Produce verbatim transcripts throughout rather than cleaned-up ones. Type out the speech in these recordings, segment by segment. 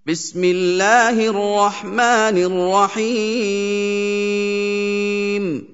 بسم الله الرحمن الرحيم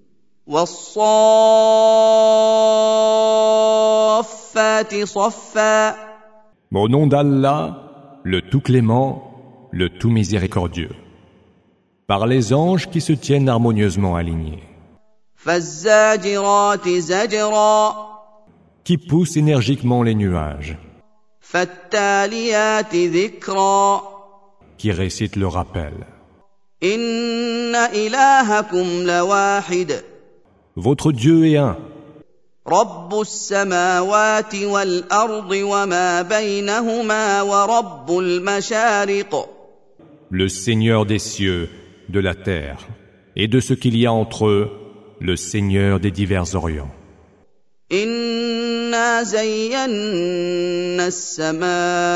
والصافات صفا. Au nom d'Allah, le tout clément, le tout miséricordieux. Par les anges qui se tiennent harmonieusement alignés. فالزاجرات زجرا. Qui poussent énergiquement les nuages. فالتاليات ذكرا. Qui récitent le rappel. إن إلهكم لواحد. Votre Dieu est un. رب السماوات والأرض وما بينهما ورب المشارق. Le Seigneur des cieux, de la terre, et de ce qu'il y a entre eux, le Seigneur des divers orients. إنا زينا السماء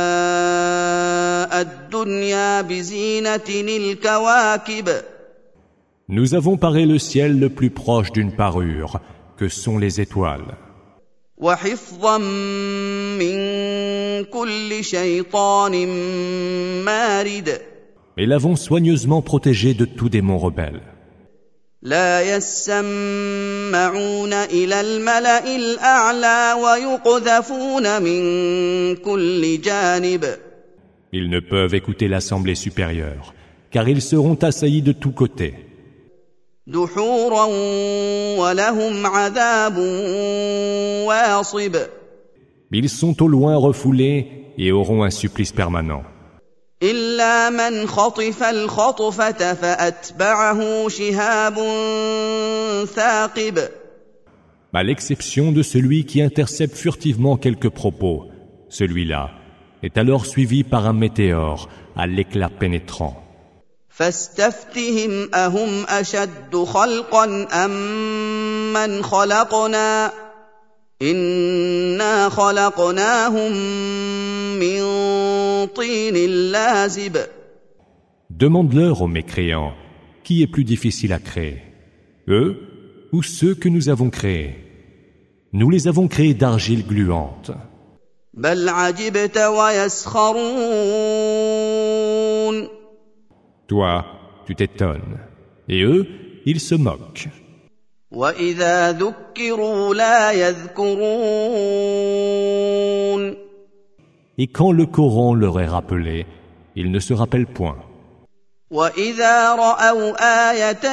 الدنيا بزينة الكواكب. Nous avons paré le ciel le plus proche d'une parure, que sont les étoiles. وحفظا من كل شيطان مارد. Et l'avons soigneusement protégé de tout démon rebelle. لا يسمعون إلى الملأ الأعلى ويقذفون من كل جانب. Ils ne peuvent écouter l'assemblée supérieure, car ils seront assaillis de tous côtés. دحورا ولهم عذاب واصب. Ils sont au loin refoulés et auront un supplice permanent. إلا من خطف الخطفة فأتبعه شهاب ثاقب. À l'exception de celui qui intercepte furtivement quelques propos, celui-là est alors suivi par un météore à l'éclat pénétrant. فاستفتهم أهم أشد خلقا أم من خلقنا إنا خلقناهم من طين لازب. Demande-leur aux mécréants, qui est plus difficile à créer, eux ou ceux que nous avons créés? Nous les avons créés d'argile gluante. بل عجبت ويسخرون. Toi, tu t'étonnes, et eux, ils se moquent. وإذا ذكروا لا يذكرون. Et quand le Coran leur est rappelé, ils ne se rappellent point. وإذا رأوا آية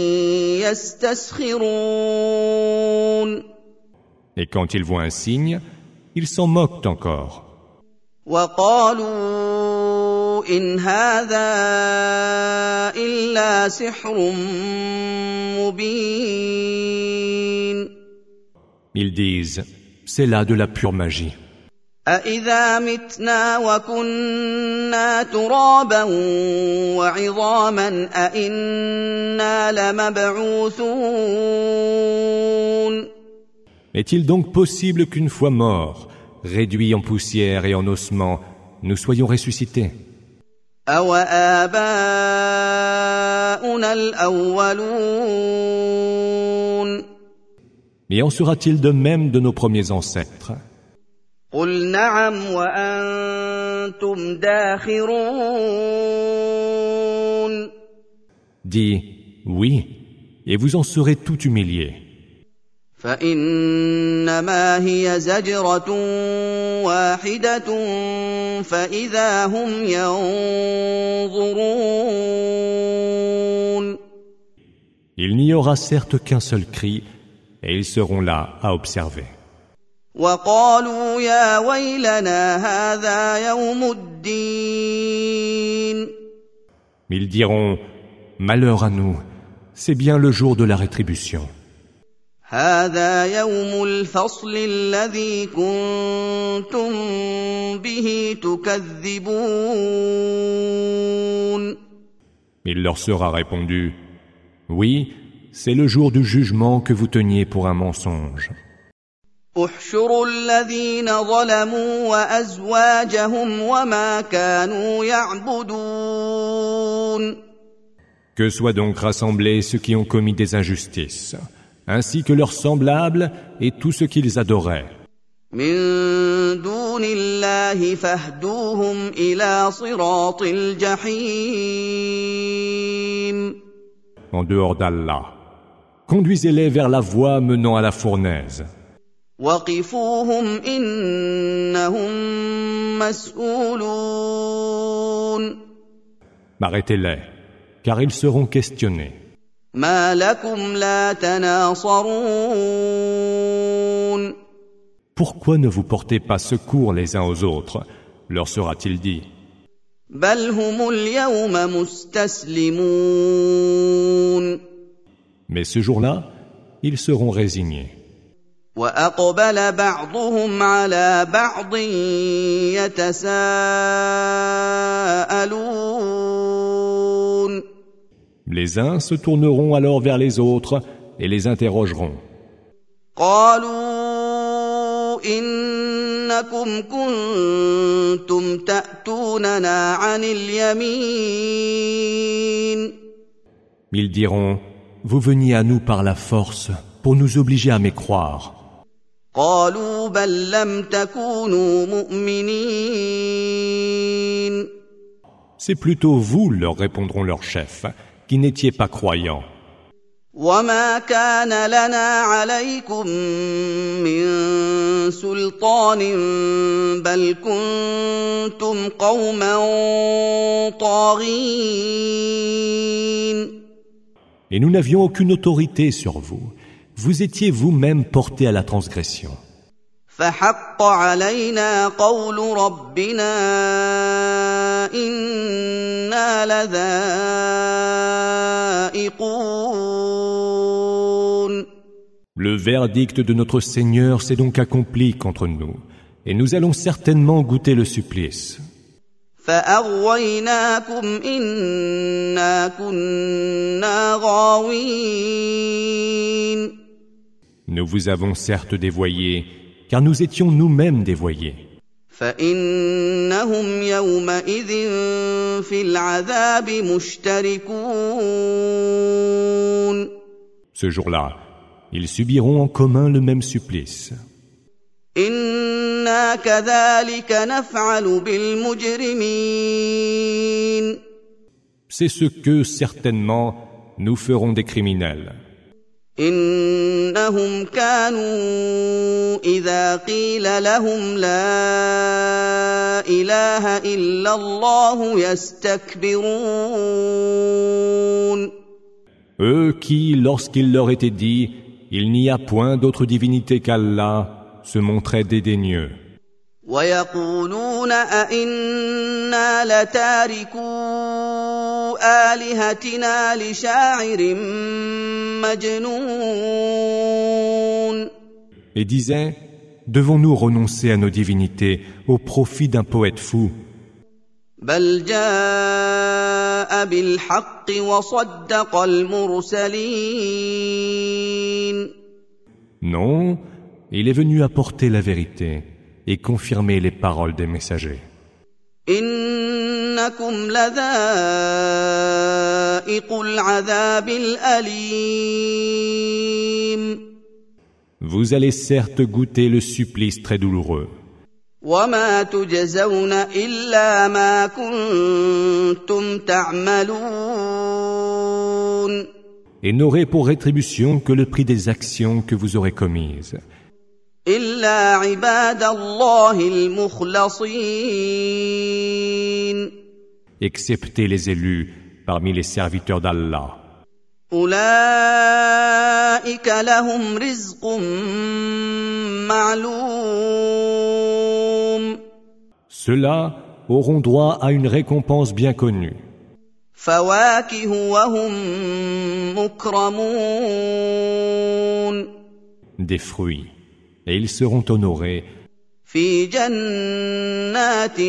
يستسخرون. Et quand ils voient un signe, ils s'en moquent encore. وقالوا إن هذا إلا سحر مبين. Ils disent, c'est là de la pure magie. أإذا متنا وكنا ترابا وعظاما أإنا لمبعوثون. Est-il donc possible qu'une fois morts, réduits en poussière et en ossements, nous soyons ressuscités? أَوَآبَاؤُنَا الْأَوَّلُونَ. Et en sera-t-il de même de nos premiers ancêtres? قُلْ نَعَمْ وَأَنْتُمْ دَاخِرُونَ. Dis, oui, et vous en serez tout humiliés. فإنما هي زجرة واحدة فإذا هم ينظرون. Il n'y aura certes qu'un seul cri, et ils seront là à observer. وقالوا يا ويلنا هذا يوم الدين. Ils diront, malheur à nous, c'est bien le jour de la rétribution. هذا يوم الفصل الذي كنتم به تكذبون. Il leur sera répondu, oui, c'est le jour du jugement que vous teniez pour un mensonge. احشروا الذين ظلموا وأزواجهم وما كانوا يعبدون. Que soient donc rassemblés ceux qui ont commis des injustices, ainsi que leurs semblables et tout ce qu'ils adoraient. من دون دون الله فاهدوهم إلى صراط الجحيم. En dehors d'Allah, conduisez-les vers la voie menant à la fournaise. وقفوهم إنهم مسؤولون. Arrêtez-les, car ils seront questionnés. ما لكم لا تناصرون. Pourquoi ne vous portez pas secours les uns aux autres, leur sera-t-il dit. بل هم اليوم مستسلمون. Mais ce jour-là, ils seront résignés. وأقبل بعضهم على بعض يتساءلون. Les uns se tourneront alors vers les autres et les interrogeront. قالوا إنكم كنتم تأتوننا عن اليمين. Ils diront, vous veniez à nous par la force pour nous obliger à mécroire. قالوا بل لم تكونوا مؤمنين. C'est plutôt vous, leur répondront leurs chefs, qui n'étiez pas croyants. وما كان لنا عليكم من سلطان بل كنتم قوما طاغين. Et nous n'avions aucune autorité sur vous. Vous étiez vous-même portés à la transgression. فحق علينا قول ربنا إنا لذائقون. Le verdict de notre Seigneur s'est donc accompli contre nous, et nous allons certainement goûter le supplice. فأغويناكم إنا كنا غاوين. Nous vous avons certes dévoyés, car nous étions nous-mêmes dévoyés. فإنهم يومئذ في العذاب مشتركون. Ce jour-là, ils subiront en commun le même supplice. إنا كذلك نفعل بالمجرمين. C'est ce que, certainement, nous ferons des criminels. إنهم كانوا إذا قيل لهم لا إله إلا الله يستكبرون. Eux qui, lorsqu'il leur était dit « Il n'y a point d'autre divinité qu'Allah », se montraient dédaigneux. ويقولون أئنا لتاركو آلهتنا لشاعر مجنون. Et disaient « Devons-nous renoncer à nos divinités au profit d'un poète fou ?» بل جاء بالحق وصدق المرسلين. Non, il est venu apporter la vérité et confirmer les paroles des messagers. إنكم لذائق العذاب الأليم. Vous allez certes goûter le supplice très douloureux. وما تجزون إلا ما كنتم تعملون. Et n'aurez pour rétribution que le prix des actions que vous aurez commises. إلا عباد الله المخلصين. Excepté les élus parmi les serviteurs d'Allah. أولئك لهم رزق معلوم. Ceux-là auront droit à une récompense bien connue. فواكه وهم مكرمون. Des fruits. Et ils seront honorés في جنات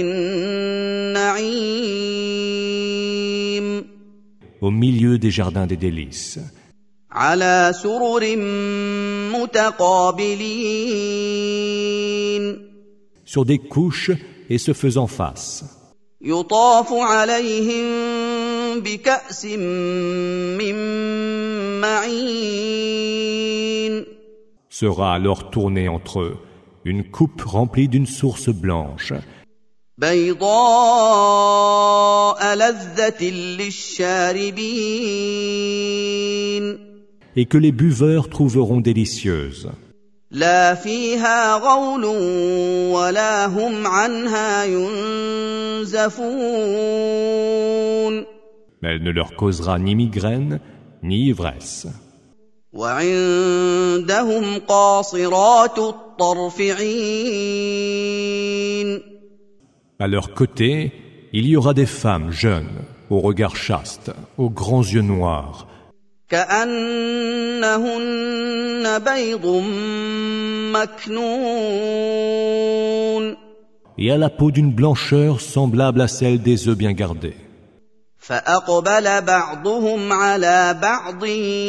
النعيم. au milieu des jardins des délices, على سرر متقابلين. sur des couches et se faisant face. يطاف عليهم بكأس من معين. Sera alors tournée entre eux une coupe remplie d'une source blanche, بيضاء لذة للشاربين et que les buveurs trouveront délicieuse. لا فيها غول ولا هم عنها ينزفون Mais elle ne leur causera ni migraine, ni ivresse. وعندهم قاصرات الطرف عين À leur côté, il y aura des femmes jeunes, au regard chaste, aux grands yeux noirs, كأنهن بيض مكنون et à la peau d'une blancheur semblable à celle des œufs bien gardés. فأقبل بعضهم على بعض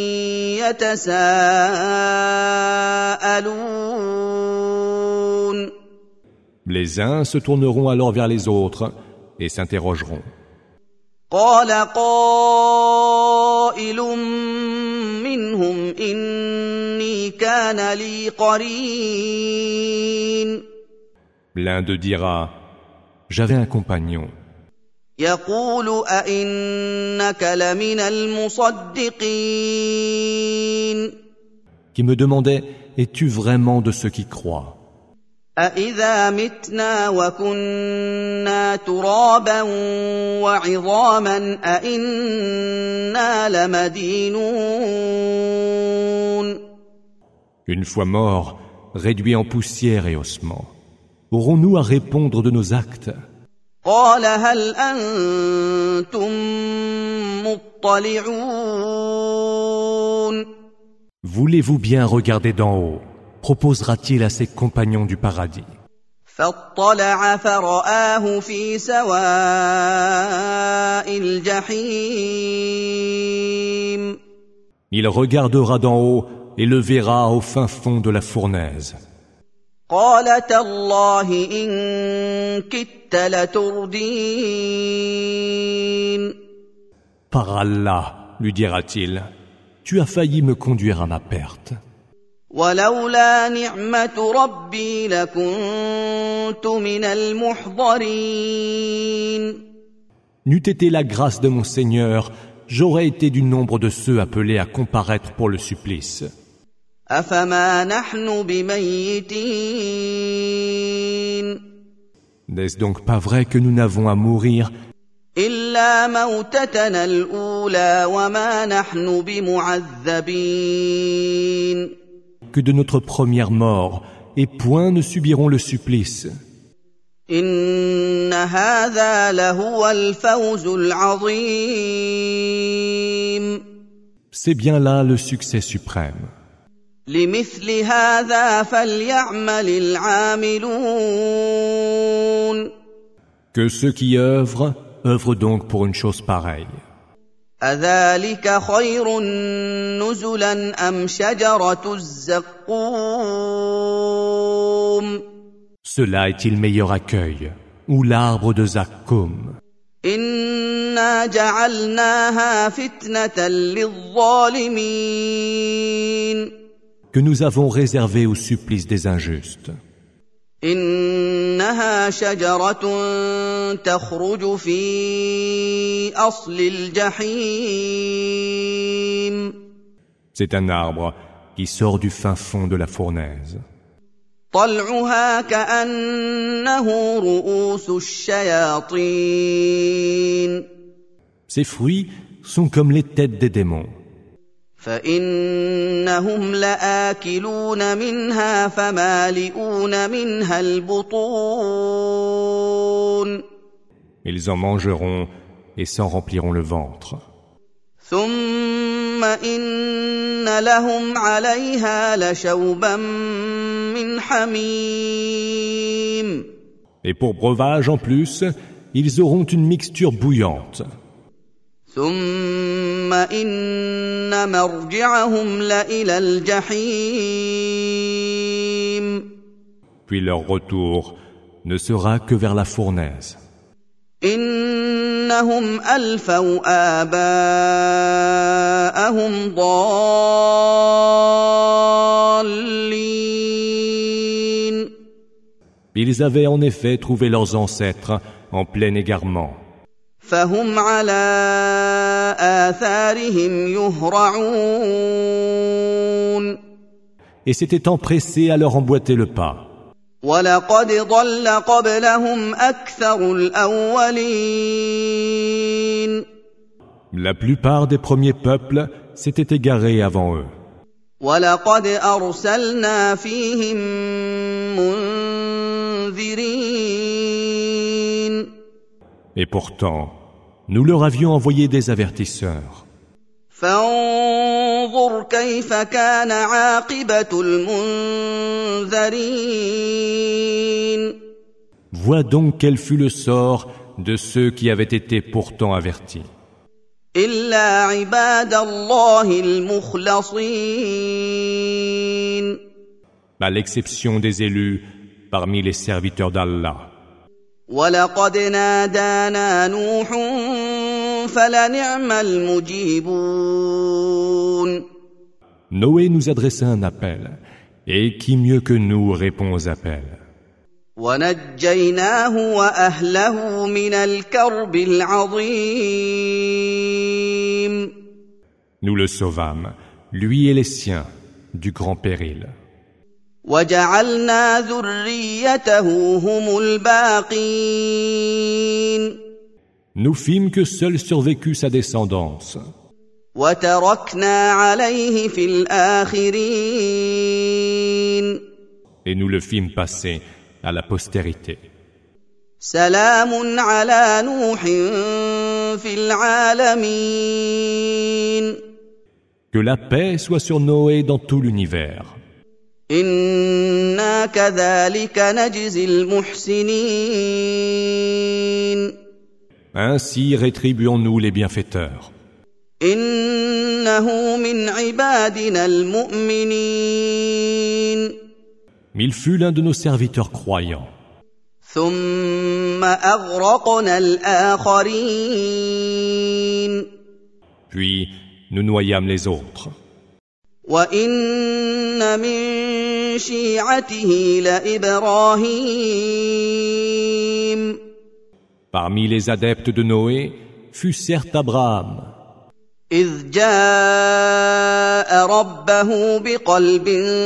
يتساءلون Les uns se tourneront alors vers les autres et s'interrogeront. قال قائل منهم إني كان لي قرين L'un d'eux dira, j'avais un compagnon, يقول أئنك لمن المصدقين qui me demandait, es-tu vraiment de ceux qui croient? أإذا متنا وكنا ترابا وعظاما أإنا لمدينون Une fois morts, réduits en poussière et ossements, aurons-nous à répondre de nos actes? قال هل أنتم مطلعون Voulez-vous bien regarder d'en haut? Proposera-t-il à ses compagnons du paradis? فاطلع فرآه في سواء الجحيم Il regardera d'en haut et le verra au fin fond de la fournaise. قال تالله إن كدت لتردين Par Allah, lui dira-t-il, tu as failli me conduire à ma perte. ولولا نعمة ربي لكنت من المحضرين N'eût été la grâce de mon Seigneur, j'aurais été du nombre de ceux appelés à comparaître pour le supplice. أفما نحن بميتين N'est-ce donc pas vrai que nous n'avons à mourir إلا موتتنا الأولى وما نحن بمعذبين que de notre première mort, et point ne subiront le supplice? إن هذا لهو الفوز العظيم C'est bien là le succès suprême. لمثل هذا فليعمل العاملون Que ceux qui œuvrent, œuvrent donc pour une chose pareille. أذلك خير نزلا أم شجرة الزقوم Cela est-il meilleur accueil, ou l'arbre de Zakkoum, إنا جعلناها فتنة للظالمين que nous avons réservé au supplice des injustes? إنها شجرة تخرج في أصل الجحيم C'est un arbre qui sort du fin fond de la fournaise. طلعها كأنه رؤوس الشياطين Ses fruits sont comme les têtes des démons. فإنهم لآكلون منها فمالئون منها البطون Ils en mangeront et s'en rempliront le ventre. ثم إن لهم عليها لشوبا من حميم Et pour breuvage en plus, ils auront une mixture bouillante. ثم إن مرجعهم لإلى الجحيم Puis leur retour ne sera que vers la fournaise. إنهم ألفوا آباءهم ضالين. Ils avaient en effet trouvé leurs ancêtres en plein égarement. فهم على آثارهم يهرعون Et s'étaient empressés à leur emboîter le pas. وَلَقَدْ ضَلَّ قَبْلَهُمْ أَكْثَرُ الْأَوَّلِينَ La plupart des premiers peuples s'étaient égarés avant eux. وَلَقَدْ أَرْسَلْنَا فِيهِم مُّنذِرِينَ Et pourtant, nous leur avions envoyé des avertisseurs. فانظر كيف كان عاقبة المنذرين Vois donc quel fut le sort de ceux qui avaient été pourtant avertis. إلا عباد الله المخلصين À l'exception des élus parmi les serviteurs d'Allah. وَلَقَدْ نَادَانَا نُوحٌ فَلَنِعْمَ الْمُجِيبُونَ Noé nous adressa un appel, et qui mieux que nous répond aux appels. وَنَجَّيْنَاهُ وَأَهْلَهُ مِنَ الْكَرْبِ الْعَظِيمِ Nous le sauvâmes, lui et les siens, du grand péril. وَجَعَلْنَا ذُرِّيَّتَهُ هُمُ الْبَاقِينَ Nous fîmes que seule survécut sa descendance. وَتَرَكْنَا عَلَيْهِ فِي الْآخِرِينَ Et nous le fîmes passer à la postérité. سَلَامٌ عَلَى نُوحٍ فِي الْعَالَمِينَ Que la paix soit sur Noé dans tout l'univers. إِنَّا كَذَلِكَ نَجْزِي الْمُحْسِنِينَ Ainsi rétribuons-nous les bienfaiteurs. إِنَّهُ مِنْ عِبَادِنَا الْمُؤْمِنِينَ Il fut l'un de nos serviteurs croyants. ثُمَّ أَغْرَقْنَا الْآخَرِينَ Puis nous noyâmes les autres. وَإِنَّ مِن شِيعَتِهِ لَإِبْرَاهِيمَ Parmi les adeptes de Noé fut certes Abraham, إِذْ جَاءَ رَبَّهُ بِقَلْبٍ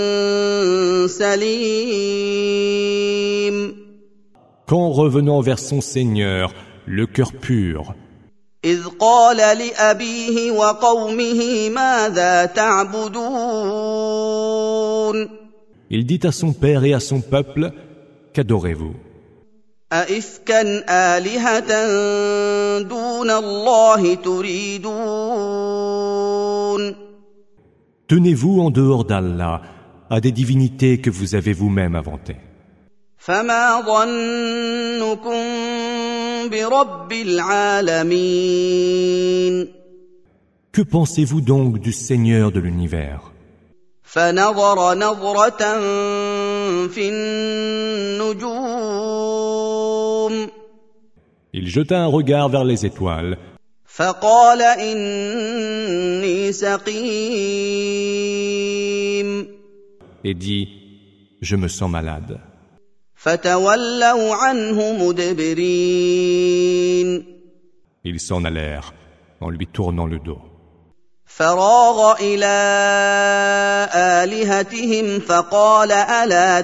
سَلِيمٍ quand revenant vers son Seigneur, le cœur pur, إِذْ قَالَ لِأَبِيهِ وَقَوْمِهِ مَاذَا تَعْبُدُونَ il dit à son père et à son peuple, qu'adorez-vous? أَئِفْكًا آلِهَةً دُونَ اللَّهِ تُرِيدُونَ Tenez-vous en dehors d'Allah à des divinités que vous avez vous-même inventées. فَمَا ظَنُّكُم بِرَبِّ الْعَالَمِينَ Que pensez-vous donc du Seigneur de l'univers? فَنَظَرَ نَظْرَةً فِي النُّجُومِ Il jeta un regard vers les étoiles فَقَالَ إِنِّي سَقِيمٌ et dit, je me sens malade. فَتَوَلَّوْا عَنْهُ مُدْبِرِينَ Ils s'en allèrent en lui tournant le dos. فَرَاغَ إِلَىٰ آلِهَتِهِمْ فَقَالَ أَلَا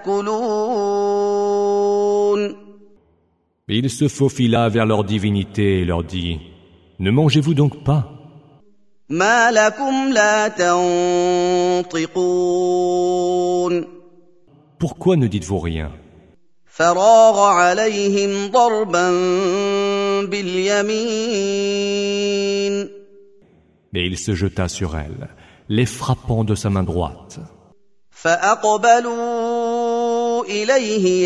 تَأْكُلُونَ Il se faufila vers leur divinité et leur dit, ne mangez-vous donc pas? مَا لَكُمْ لَا تَنطِقُونَ Pourquoi ne dites-vous rien? فَرَاغَ عَلَيْهِمْ ضَرْبًا بِالْيَمِينِ Et il se jeta sur elles, les frappant de sa main droite. فَأَقْبَلُوا إِلَيْهِ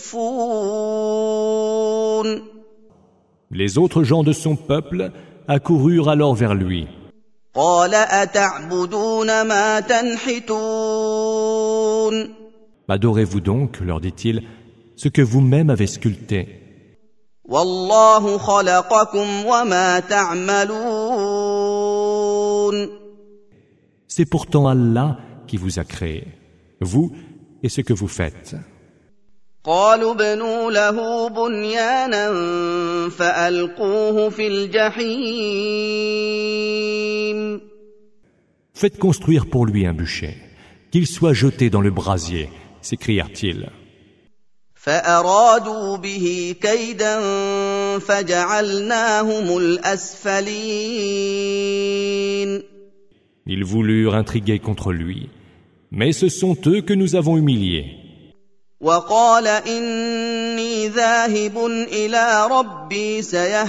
يَزِفُّونَ Les autres gens de son peuple accoururent alors vers lui. قَالَ أَتَعْبُدُونَ مَا تَنْحِتُونَ Adorez-vous donc, leur dit-il, ce que vous-même avez sculpté. وَاللَّهُ خَلَقَكُمْ وَمَا تَعْمَلُونَ C'est pourtant Allah qui vous a créé, vous et ce que vous faites. قالوا ابنوا له بنيانا فألقوه في الجحيم. Faites construire pour lui un bûcher, qu'il soit jeté dans le brasier, s'écrièrent-ils. فأرادوا به كيدا فجعلناهم الأسفلين. Ils voulurent intriguer contre lui, mais ce sont eux que nous avons humiliés. وقال إني ذاهب إلى ربي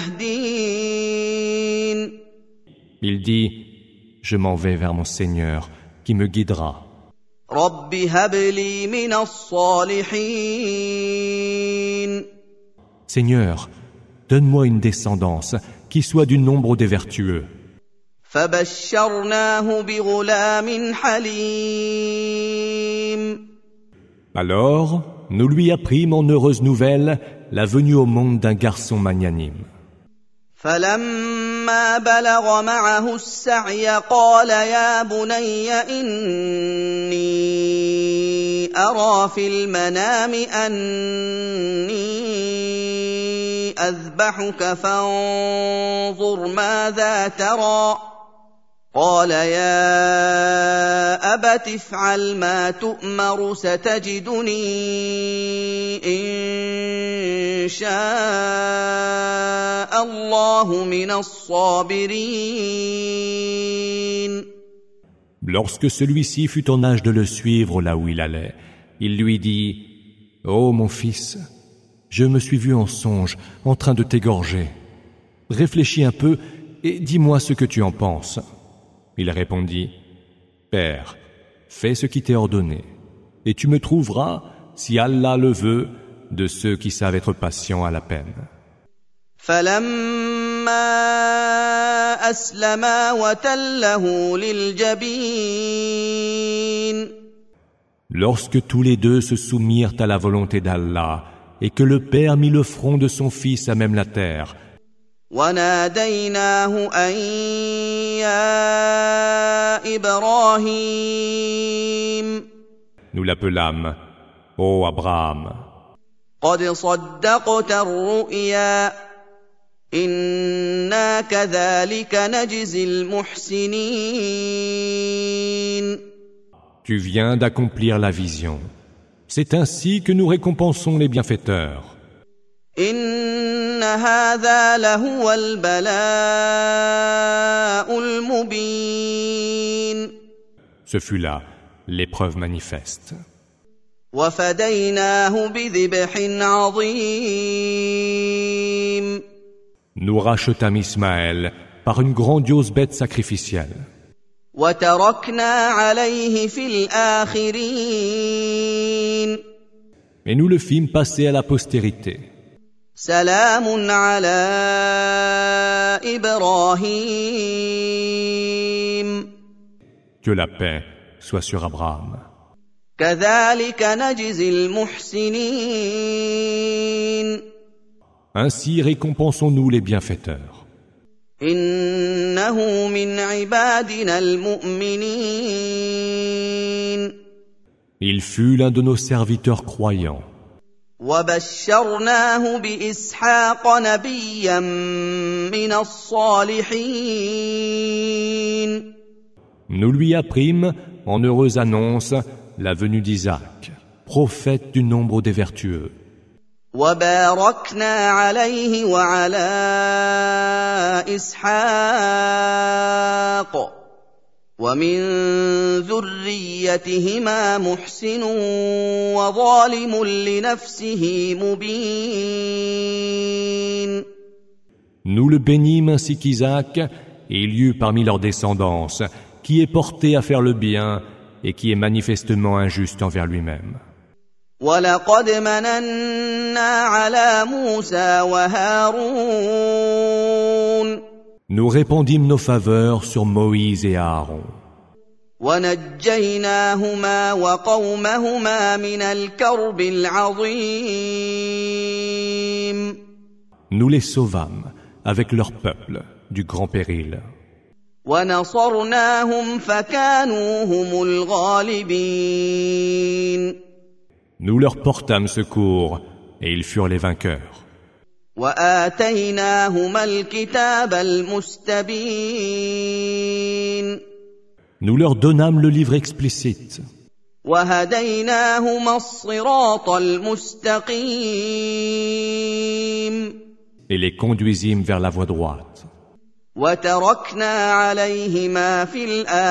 سيهدين. Il dit, je m'en vais vers mon Seigneur qui me guidera. رب هب لي من الصالحين. Seigneur, donne-moi une descendance qui soit du nombre des vertueux. فبشرناه بغلام حليم. Alors, nous lui apprîmes en heureuse nouvelle la venue au monde d'un garçon magnanime. فلما بلغ معه السعي قال يا بني إني أرى في المنام أني أذبحك فانظر ماذا ترى. قال يا أبت افعل ما تؤمر ستجدني إن شاء الله من الصابرين. Lorsque celui-ci fut en âge de le suivre là où il allait, il lui dit, « Ô mon fils, je me suis vu en songe en train de t'égorger. Réfléchis un peu et dis-moi ce que tu en penses. » Il répondit, « Père, fais ce qui t'est ordonné, et tu me trouveras, si Allah le veut, de ceux qui savent être patients à la peine. » فلما أسلما وتله للجبين. Lorsque tous les deux se soumirent à la volonté d'Allah, et que le père mit le front de son fils à même la terre, وناديناه أن يا إبراهيم. nous l'appelâmes, ô Abraham, قد صدقت الرؤيا إنا كذلك نجزي المحسنين. tu viens d'accomplir la vision. C'est ainsi que nous récompensons les bienfaiteurs. إن هذا لهو البلاء المبين. Ce fut là l'épreuve manifeste. وفديناه بذبح عظيم. Nous rachetâmes Ismaël par une grandiose bête sacrificielle. وتركنا عليه في الآخرين. Et nous le fîmes passer à la postérité. سلام على إبراهيم. Que la paix soit sur Abraham. كذلك نجزي المحسنين. Ainsi récompensons-nous les bienfaiteurs. إنه من عبادنا المؤمنين. Il fut l'un de nos serviteurs croyants. وبشرناه بإسحاق نبيا من الصالحين. Nous lui apprîmes, en heureuse annonce, la venue d'Isaac, prophète du nombre des vertueux. وباركنا عليه وعلى إسحاق ومن ذريتهما محسن وظالم لنفسه مبين. Nous le bénîmes ainsi qu'Isaac, et il y eut parmi leur descendance qui est porté à faire le bien et qui est manifestement injuste envers lui-même. وَلَقَدْ مَنَنَّا عَلَى مُوسَى وَهَارُونَ. Nous répandîmes nos faveurs sur Moïse et Aaron. وَنَجَّيْنَاهُمَا وَقَوْمَهُمَا مِنَ الْكَرْبِ الْعَظِيمِ. Nous les sauvâmes avec leur peuple du grand péril. وَنَصَرْنَاهُمْ فَكَانُوا هُمُ الْغَالِبِينَ. Nous leur portâmes secours, et ils furent les vainqueurs. وآتيناهما الكتاب المستبين Nous leur donnâmes le livre explicite. وهديناهما الصراط المستقيم Et les conduisîmes vers la voie droite. وتركنا عليهما في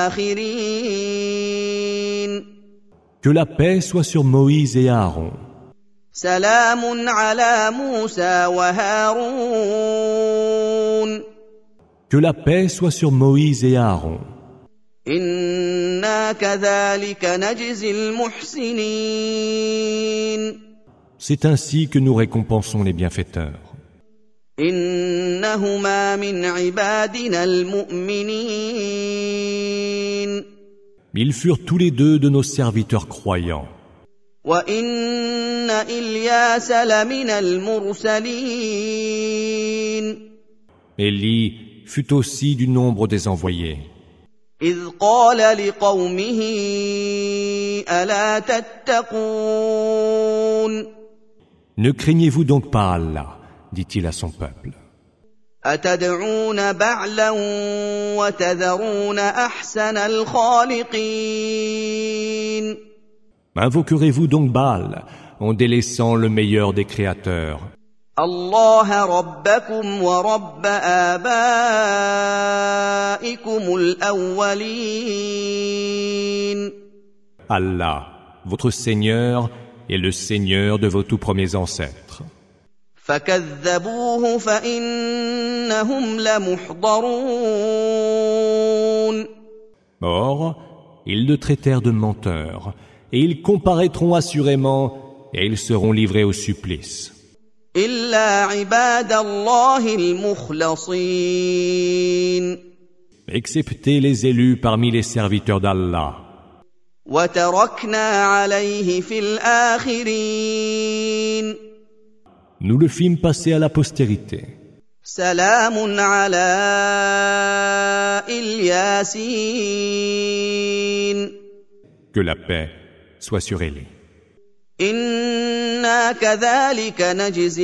الآخرين Que la paix soit sur Moïse et Aaron. سلام على موسى وهارون Que la paix soit sur Moïse et Aaron. إنا كذلك نجزي المحسنين C'est ainsi que nous récompensons les bienfaiteurs. إنهما من عبادنا المؤمنين Ils furent tous les deux de nos serviteurs croyants. وإن إلياس لمن المرسلين Élie fut aussi du nombre des envoyés. إذ قال لقومه ألا تتقون Ne craignez-vous donc pas Allah, dit-il à son peuple. أتدعون بعلا وتذرون أحسن الخالقين Invoquerez-vous donc Baal en délaissant le meilleur des créateurs, الله ربكم ورب آبائكم الأولين Allah, votre Seigneur, est le Seigneur de vos tout premiers ancêtres. فكذبوه فإنهم لمحضرون Or, ils le traitèrent de menteur, et ils comparaîtront assurément, et ils seront livrés au supplice. إلا عباد الله المخلصين Excepté les élus parmi les serviteurs d'Allah. وتركنا عليه في الآخرين Nous le fîmes passer à la postérité. سلام على الياسين Que la paix soit sur Élie. إنا كذلك نجزي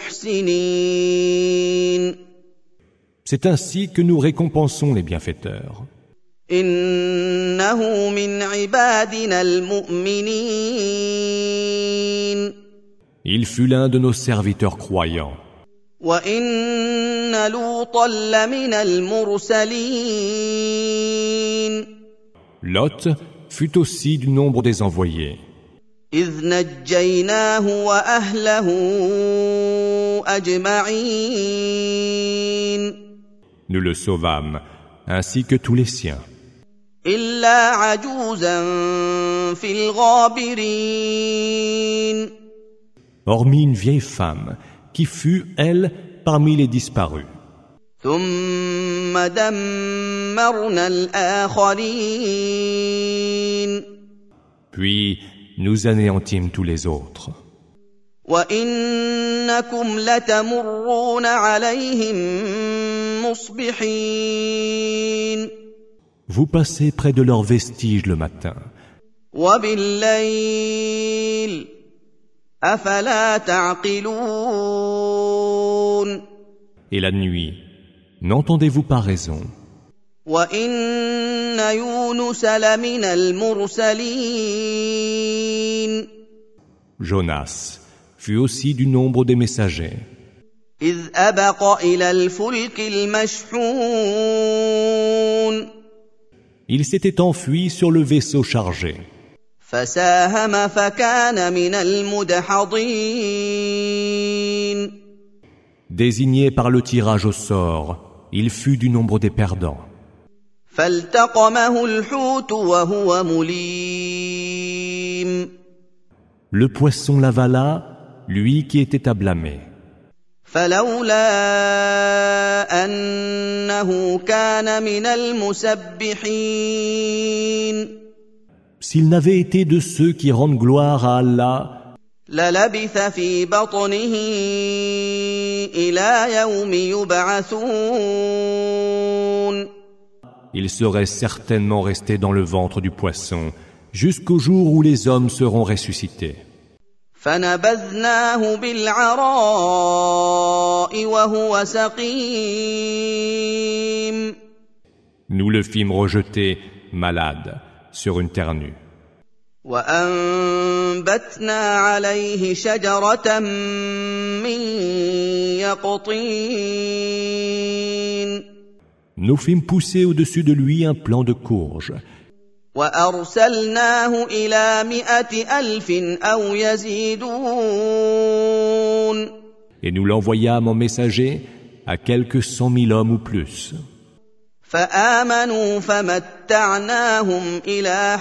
المحسنين C'est ainsi que nous récompensons les bienfaiteurs. إنه من عبادنا المؤمنين Il fut l'un de nos serviteurs croyants. وإن لوطا لمن المرسلين Lot fut aussi du nombre des envoyés. إذ نجيناه وأهله أجمعين Nous le sauvâmes, ainsi que tous les siens. إلا عجوزا في الغابرين Hormis une vieille femme, qui fut, elle, parmi les disparus. ثم دمرنا الآخرين Puis, nous anéantîmes tous les autres. وإنكم لتمرون عليهم مصبحين Vous passez près de leurs vestiges le matin. وبالليل أفلا تعقلون Et la nuit, n'entendez-vous pas raison? وإن يونس لمن المرسلين Jonas fut aussi du nombre des messagers. إذ أبق إلى الفلك المشحون Il s'était enfui sur le vaisseau chargé. فساهم فكان من المدحضين Désigné par le tirage au sort, il fut du nombre des perdants. فالتقمه الحوت وهو مليم Le poisson l'avala, lui qui était à blâmer. فلولا أنه كان من المسبحين S'il n'avait été de ceux qui rendent gloire à Allah, للبث في بطنه إلى يوم يبعثون il serait certainement resté dans le ventre du poisson jusqu'au jour où les hommes seront ressuscités. فنبذناه بالعراء وهو سقيم. Nous le fîmes rejeter, malade, sur une terre nue. وأنبتنا عليه شجرة من يقطين. Nous fîmes pousser au-dessus de lui un plant de courge. وأرسلناه إلى مئة ألف أو يزيدون. Et nous l'envoyâmes en messager à quelques cent mille hommes ou plus. فآمنوا فمتعناهم إلى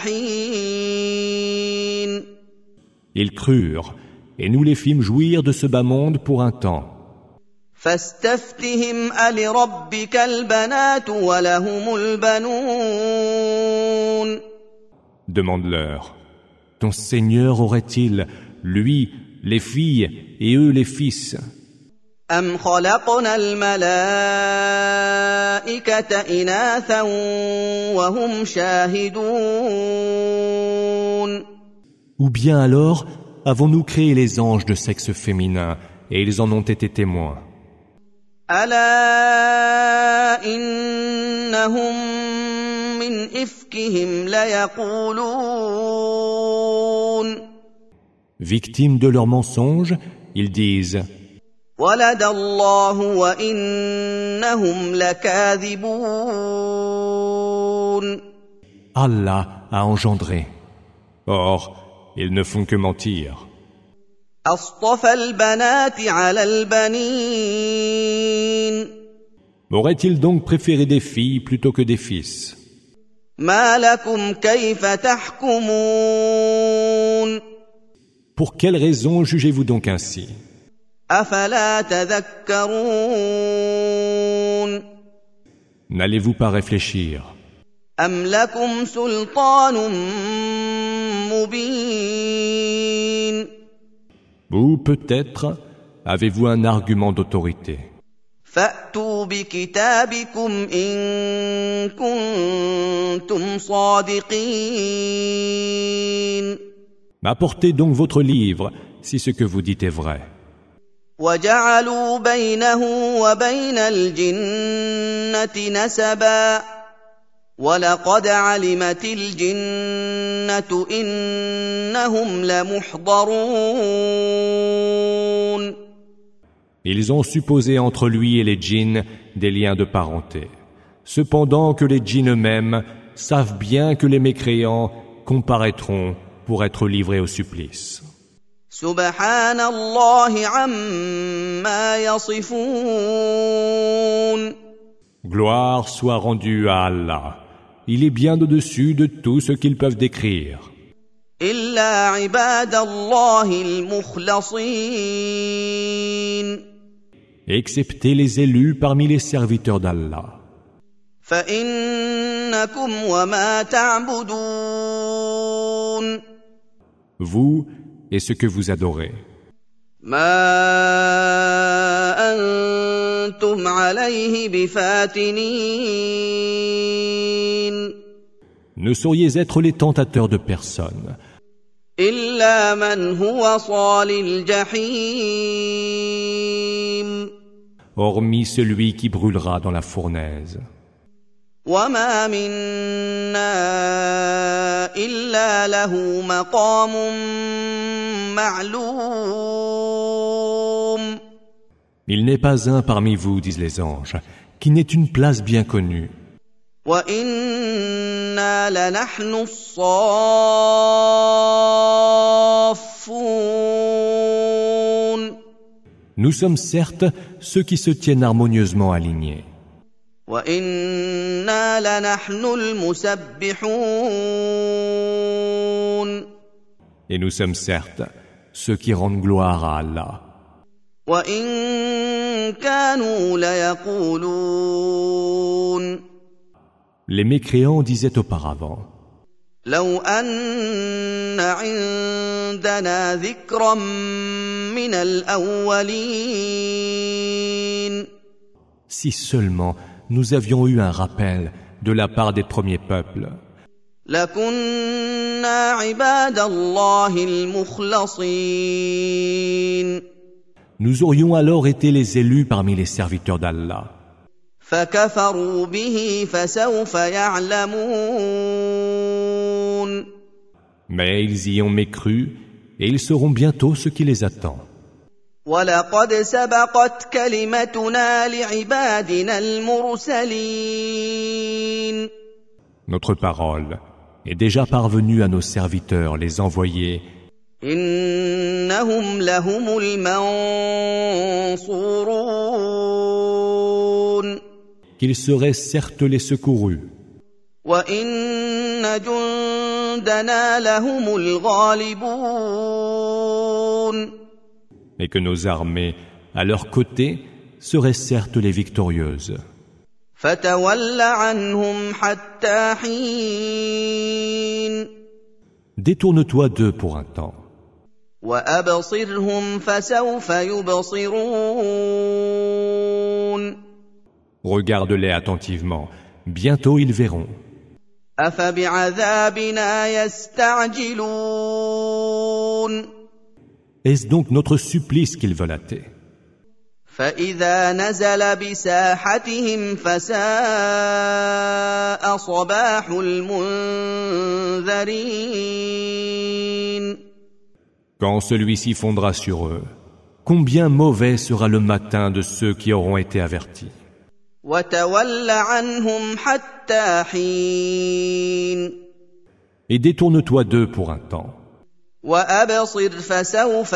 حين. Ils crurent, et nous les fîmes jouir de ce bas monde pour un temps. فاستفتهم ألربك البنات ولهم البنون. Demande-leur, ton Seigneur aurait-il, lui, les filles, et eux les fils? أم خلقنا الملائكة إناثا وهم شاهدون. Ou bien alors, avons-nous créé les anges de sexe féminin, et ils en ont été témoins? ألا إنهم من إفكهم ليقولون. Victimes de leurs mensonges, ils disent: ولد الله وإنهم لكاذبون. Allah a engendré. Or, ils ne font que mentir. أصطفى البنات على البنين. Aurait-il donc préféré des filles plutôt que des fils? ما لكم كيف تحكمون. Pour quelle raison jugez-vous donc ainsi? أفلا تذكرون. N'allez-vous pas réfléchir? أم لكم سلطان مبين. Ou peut-être avez-vous un argument d'autorité? فأتوا بكتابكم إن كنتم صادقين. Apportez donc votre livre, si ce que vous dites est vrai. وجعلوا بينه وبين الجنة نسبا ولقد علمت الجنة إنهم لمحضرون. Ils ont supposé entre lui et les djinns des liens de parenté. Cependant que les djinns eux-mêmes savent bien que les mécréants comparaîtront pour être livrés au supplice. سبحان الله عما يصفون. Gloire soit rendue à Allah. Il est bien au-dessus de tout ce qu'ils peuvent décrire. إلا عباد الله المخلصين. Excepté les élus parmi les serviteurs d'Allah. فإنكم وما تعبدون. Vous et ce que vous adorez. ما أنتم عليه بفاتنين. Ne sauriez être les tentateurs de personne. إلا من هو صال الجحيم. Hormis celui qui brûlera dans la fournaise. وما منا إلا له مقام معلوم. Il n'est pas un parmi vous, disent les anges, qui n'ait une place bien connue. وإنا لنحن الصافون. Nous sommes certes ceux qui se tiennent harmonieusement alignés. وإنا لنحن المسبحون. Et nous sommes certes ceux qui rendent gloire à Allah. وإن كانوا ليقولون. Les mécréants disaient auparavant: لو أن عندنا ذكرا من الأولين. Si seulement nous avions eu un rappel de la part des premiers peuples. لكنا عباد الله المخلصين. Nous aurions alors été les élus parmi les serviteurs d'Allah. فكفروا به فسوف يعلمون. Mais ils y ont mécru et ils sauront bientôt ce qui les attend. وَلَقَدْ سَبَقَتْ كَلِمَتُنَا لِعِبَادِنَا الْمُرْسَلِينَ. Notre parole est déjà parvenue à nos serviteurs, les envoyés. إِنَّهُمْ لَهُمُ الْمَنصُورُونَ. Qu'ils seraient certes les secourus. وَإِنَّ جُندَنَا لَهُمُ الْغَالِبُونَ. Et que nos armées, à leur côté, seraient certes les victorieuses. فَتَوَلَّ عَنْهُمْ حَتَّى حِينٍ. Détourne-toi d'eux pour un temps. وَأَبْصِرْهُمْ فَسَوْفَ يُبْصِرُونَ. Regarde-les attentivement, bientôt ils verront. أَفَبِعَذَابِنَا يَسْتَعْجِلُونَ. Est-ce donc notre supplice qu'ils veulent hâter? فَإِذَا نَزَلَ بِسَاحَتِهِمْ فَسَاءَ صَبَاحُ الْمُنذَرِينَ. Quand celui-ci fondra sur eux, combien mauvais sera le matin de ceux qui auront été avertis. وَتَوَلَّ عَنْهُمْ حَتَّى حِينٍ. Et détourne-toi d'eux pour un temps. وَأَبْصِرْ فَسَوْفَ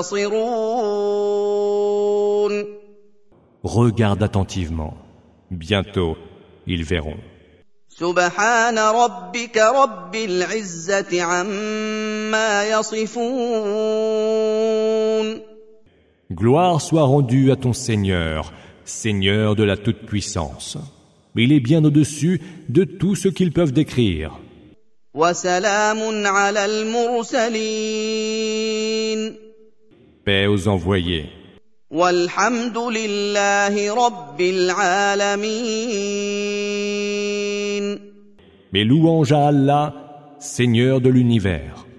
يُبْصِرُونَ. Regarde attentivement, bientôt ils verront. سُبْحَانَ رَبِّكَ رَبِّ الْعِزَّةِ عَمَّا يَصِفُونَ. Gloire soit rendue à ton Seigneur, Seigneur de la toute-puissance. Il est bien au-dessus de tout ce qu'ils peuvent décrire. وَسَلَامٌ عَلَى الْمُرْسَلِينَ. Paix aux envoyés. وَالْحَمْدُ لِلَّهِ رَبِّ الْعَالَمِينَ. Mais louange à Allah, Seigneur de l'univers.